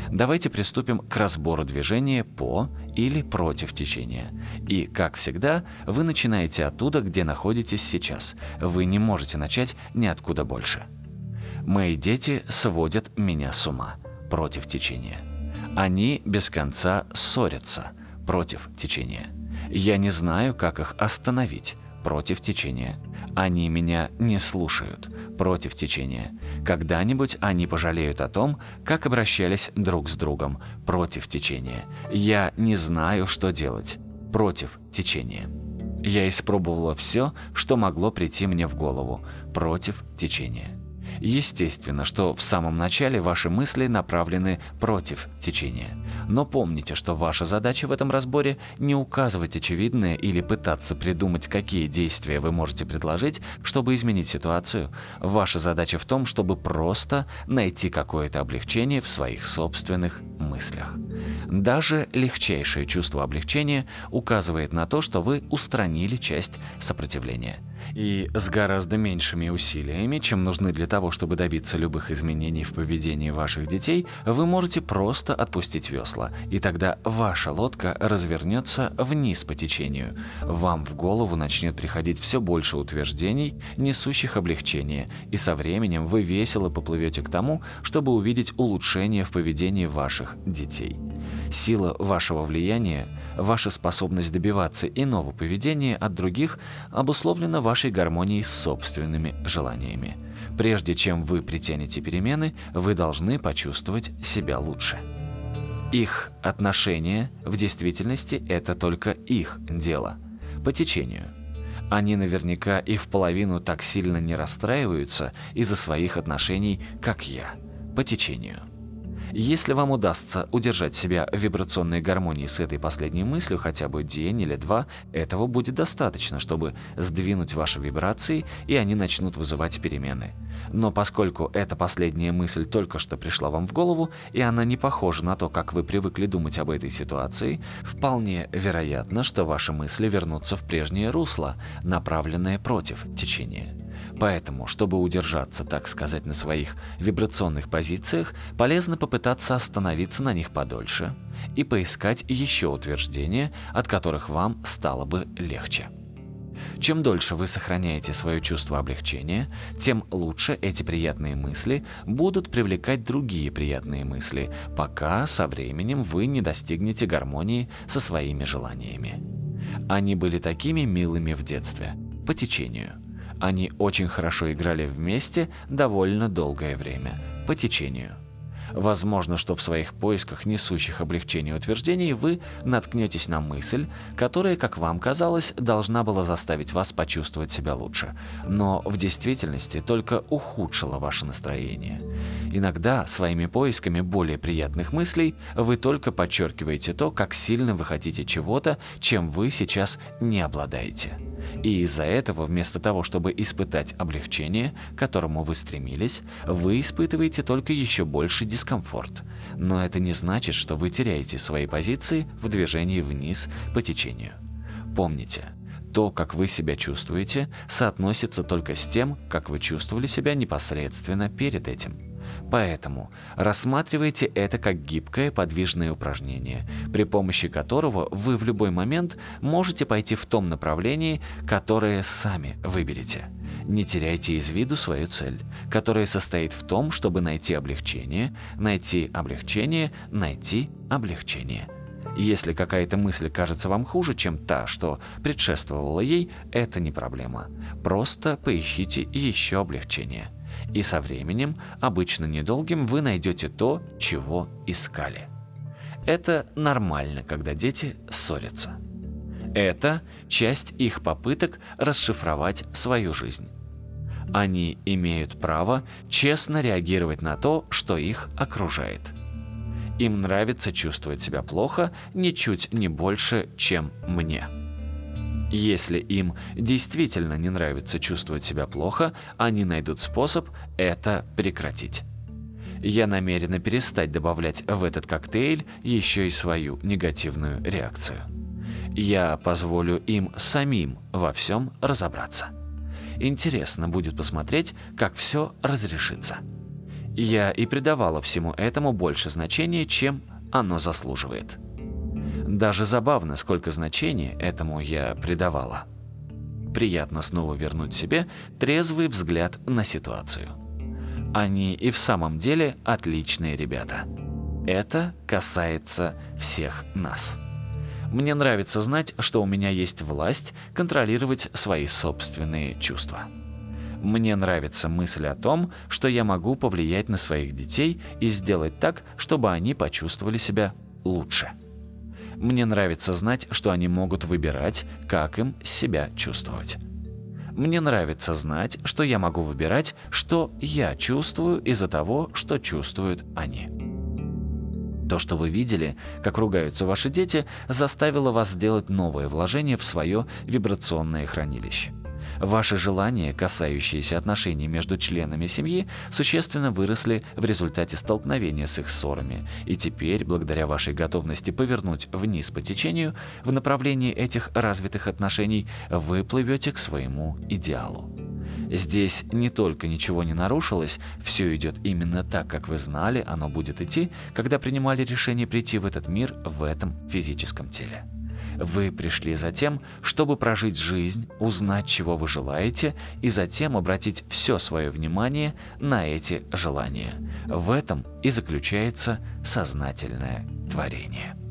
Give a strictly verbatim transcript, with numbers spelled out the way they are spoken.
Давайте приступим к разбору движения по или против течения. И, как всегда, вы начинаете оттуда, где находитесь сейчас. Вы не можете начать ниоткуда больше. Мои дети сводят меня с ума. Против течения. Они без конца ссорятся. Против течения. Я не знаю, как их остановить. Против течения. Они меня не слушают. Против течения. Когда-нибудь они пожалеют о том, как обращались друг с другом. Против течения. Я не знаю, что делать. Против течения. Я испробовала все, что могло прийти мне в голову. Против течения. Естественно, что в самом начале ваши мысли направлены против течения. Но помните, что ваша задача в этом разборе не указывать очевидное или пытаться придумать, какие действия вы можете предложить, чтобы изменить ситуацию. Ваша задача в том, чтобы просто найти какое-то облегчение в своих собственных мыслях. Даже легчайшее чувство облегчения указывает на то, что вы устранили часть сопротивления. И с гораздо меньшими усилиями, чем нужны для того, чтобы добиться любых изменений в поведении ваших детей, вы можете просто отпустить весла, и тогда ваша лодка развернется вниз по течению. Вам в голову начнет приходить все больше утверждений, несущих облегчение, и со временем вы весело поплывете к тому, чтобы увидеть улучшение в поведении ваших детей. Сила вашего влияния, ваша способность добиваться иного поведения от других обусловлена вашей гармонией с собственными желаниями. Прежде чем вы притянете перемены, вы должны почувствовать себя лучше. Их отношения в действительности – это только их дело. По течению. Они наверняка и в половину так сильно не расстраиваются из-за своих отношений, как я. По течению. Если вам удастся удержать себя в вибрационной гармонии с этой последней мыслью хотя бы день или два, этого будет достаточно, чтобы сдвинуть ваши вибрации, и они начнут вызывать перемены. Но поскольку эта последняя мысль только что пришла вам в голову, и она не похожа на то, как вы привыкли думать об этой ситуации, вполне вероятно, что ваши мысли вернутся в прежнее русло, направленное против течения. Поэтому, чтобы удержаться, так сказать, на своих вибрационных позициях, полезно попытаться остановиться на них подольше и поискать еще утверждения, от которых вам стало бы легче. Чем дольше вы сохраняете свое чувство облегчения, тем лучше эти приятные мысли будут привлекать другие приятные мысли, пока со временем вы не достигнете гармонии со своими желаниями. Они были такими милыми в детстве, по течению. Они очень хорошо играли вместе довольно долгое время, по течению. Возможно, что в своих поисках несущих облегчение утверждений вы наткнетесь на мысль, которая, как вам казалось, должна была заставить вас почувствовать себя лучше, но в действительности только ухудшила ваше настроение. Иногда своими поисками более приятных мыслей вы только подчеркиваете то, как сильно вы хотите чего-то, чем вы сейчас не обладаете. И из-за этого, вместо того, чтобы испытать облегчение, к которому вы стремились, вы испытываете только еще больше дискомфорт. Но это не значит, что вы теряете свои позиции в движении вниз по течению. Помните, то, как вы себя чувствуете, соотносится только с тем, как вы чувствовали себя непосредственно перед этим. Поэтому рассматривайте это как гибкое подвижное упражнение, при помощи которого вы в любой момент можете пойти в том направлении, которое сами выберете. Не теряйте из виду свою цель, которая состоит в том, чтобы найти облегчение, найти облегчение, найти облегчение. Если какая-то мысль кажется вам хуже, чем та, что предшествовала ей, это не проблема. Просто поищите еще облегчение. И со временем, обычно недолгим, вы найдете то, чего искали. Это нормально, когда дети ссорятся. Это часть их попыток расшифровать свою жизнь. Они имеют право честно реагировать на то, что их окружает. Им нравится чувствовать себя плохо ничуть не больше, чем мне. Если им действительно не нравится чувствовать себя плохо, они найдут способ это прекратить. Я намерена перестать добавлять в этот коктейль еще и свою негативную реакцию. Я позволю им самим во всем разобраться. Интересно будет посмотреть, как все разрешится. Я и придавала всему этому больше значения, чем оно заслуживает. Даже забавно, сколько значения этому я придавала. Приятно снова вернуть себе трезвый взгляд на ситуацию. Они и в самом деле отличные ребята. Это касается всех нас. Мне нравится знать, что у меня есть власть контролировать свои собственные чувства. Мне нравится мысль о том, что я могу повлиять на своих детей и сделать так, чтобы они почувствовали себя лучше. Мне нравится знать, что они могут выбирать, как им себя чувствовать. Мне нравится знать, что я могу выбирать, что я чувствую из-за того, что чувствуют они. То, что вы видели, как ругаются ваши дети, заставило вас сделать новое вложение в свое вибрационное хранилище. Ваши желания, касающиеся отношений между членами семьи, существенно выросли в результате столкновения с их ссорами, и теперь, благодаря вашей готовности повернуть вниз по течению, в направлении этих развитых отношений, вы плывете к своему идеалу. Здесь не только ничего не нарушилось, все идет именно так, как вы знали, оно будет идти, когда принимали решение прийти в этот мир в этом физическом теле. Вы пришли за тем, чтобы прожить жизнь, узнать, чего вы желаете, и затем обратить все свое внимание на эти желания. В этом и заключается сознательное творение.